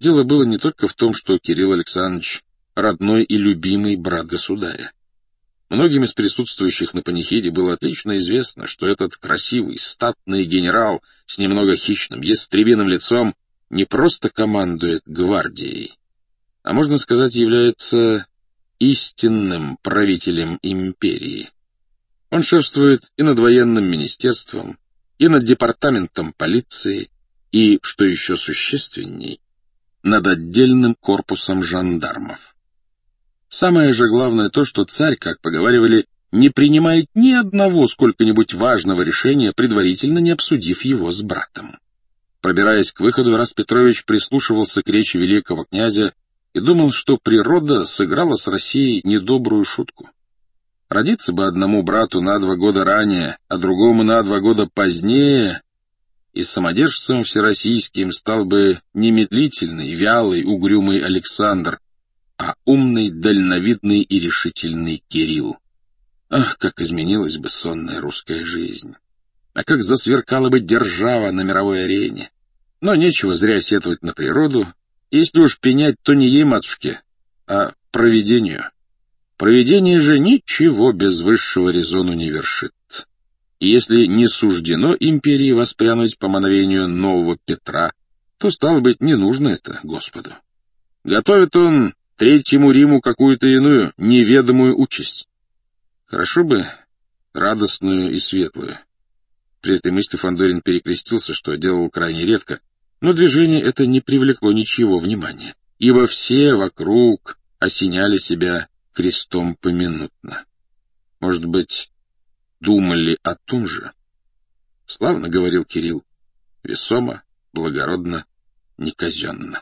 Дело было не только в том, что Кирилл Александрович — родной и любимый брат государя. Многим из присутствующих на панихиде было отлично известно, что этот красивый, статный генерал с немного хищным, ястребиным лицом не просто командует гвардией, а, можно сказать, является истинным правителем империи. Он шефствует и над военным министерством, и над департаментом полиции, и, что еще существенней, над отдельным корпусом жандармов. Самое же главное то, что царь, как поговаривали, не принимает ни одного сколько-нибудь важного решения, предварительно не обсудив его с братом. Пробираясь к выходу, Ирас Петрович прислушивался к речи великого князя и думал, что природа сыграла с Россией недобрую шутку. Родиться бы одному брату на 2 года ранее, а другому на 2 года позднее, и самодержцем всероссийским стал бы не медлительный, вялый, угрюмый Александр, а умный, дальновидный и решительный Кирилл. Ах, как изменилась бы сонная русская жизнь! А как засверкала бы держава на мировой арене! Но нечего зря сетовать на природу. Если уж пенять, то не ей, матушке, а провидению. Провидение же ничего без высшего резону не вершит. И если не суждено империи воспрянуть по мановению нового Петра, то, стало быть, не нужно это Господу. Готовит он Третьему Риму какую-то иную, неведомую участь. Хорошо бы радостную и светлую. При этой мысли Фандорин перекрестился, что делал крайне редко, но движение это не привлекло ничьего внимания, ибо все вокруг осеняли себя крестом поминутно. Может быть, думали о том же? Славно говорил Кирилл, весомо, благородно, неказенно.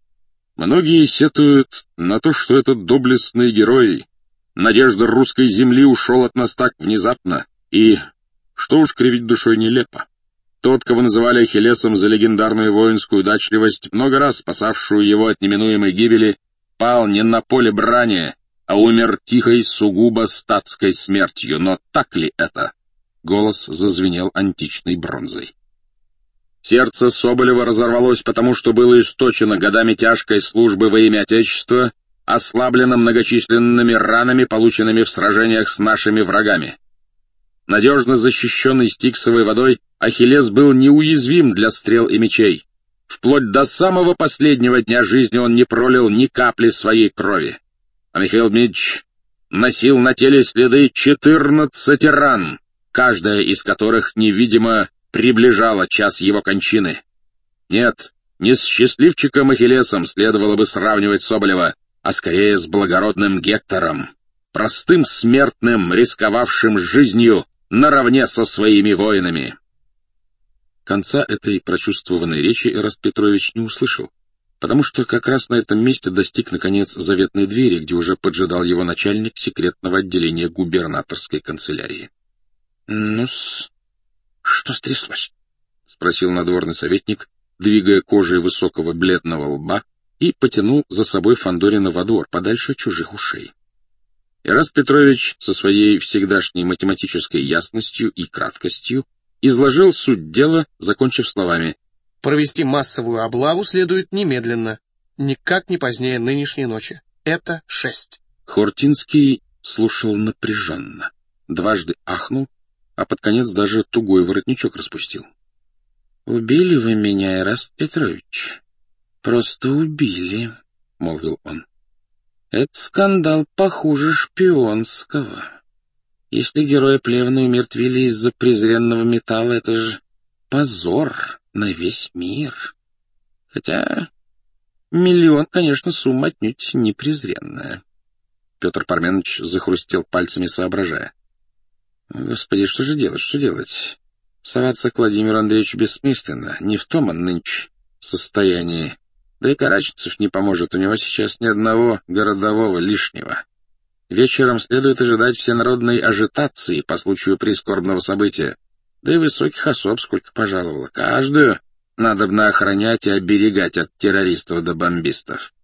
Многие сетуют на то, что этот доблестный герой, надежда русской земли, ушел от нас так внезапно, и, что уж кривить душой, нелепо. Тот, кого называли Ахиллесом за легендарную воинскую удачливость, много раз спасавшую его от неминуемой гибели, пал не на поле брани, а умер тихой, сугубо статской смертью. Но так ли это? Голос зазвенел античной бронзой. Сердце Соболева разорвалось потому, что было источено годами тяжкой службы во имя Отечества, ослаблено многочисленными ранами, полученными в сражениях с нашими врагами. Надежно защищенный Стиксовой водой, Ахиллес был неуязвим для стрел и мечей. Вплоть до самого последнего дня жизни он не пролил ни капли своей крови. А Михаил Дмитриевич носил на теле следы 14 ран, каждая из которых невидимо приближала час его кончины. Нет, не с счастливчиком Ахиллесом следовало бы сравнивать Соболева, а скорее с благородным Гектором, простым смертным, рисковавшим жизнью наравне со своими воинами. Конца этой прочувствованной речи Эраст Петрович не услышал, потому что как раз на этом месте достиг, наконец, заветной двери, где уже поджидал его начальник секретного отделения губернаторской канцелярии. — Ну-с, что стряслось? — спросил надворный советник, двигая кожей высокого бледного лба, и потянул за собой Фандорина во двор, подальше чужих ушей. Эраст Петрович со своей всегдашней математической ясностью и краткостью изложил суть дела, закончив словами: «Провести массовую облаву следует немедленно, никак не позднее нынешней ночи. Это 6». Хортинский слушал напряженно, дважды ахнул, а под конец даже тугой воротничок распустил. — Убили вы меня, Эраст Петрович. Просто убили, — молвил он. — Это скандал похуже шпионского. Если героя Плевна умертвили из-за презренного металла, это же позор на весь мир. Хотя 1 миллион, конечно, сумма отнюдь не презренная. Петр Парменович захрустел пальцами, соображая. Господи, что же делать, что делать? Соваться к Владимиру Андреевичу бессмысленно, не в том он нынче состоянии. Да и Караченцев не поможет, у него сейчас ни одного городового лишнего. Вечером следует ожидать всенародной ажитации по случаю прискорбного события, да и высоких особ сколько пожаловало. Каждую надобно охранять и оберегать от террористов да бомбистов.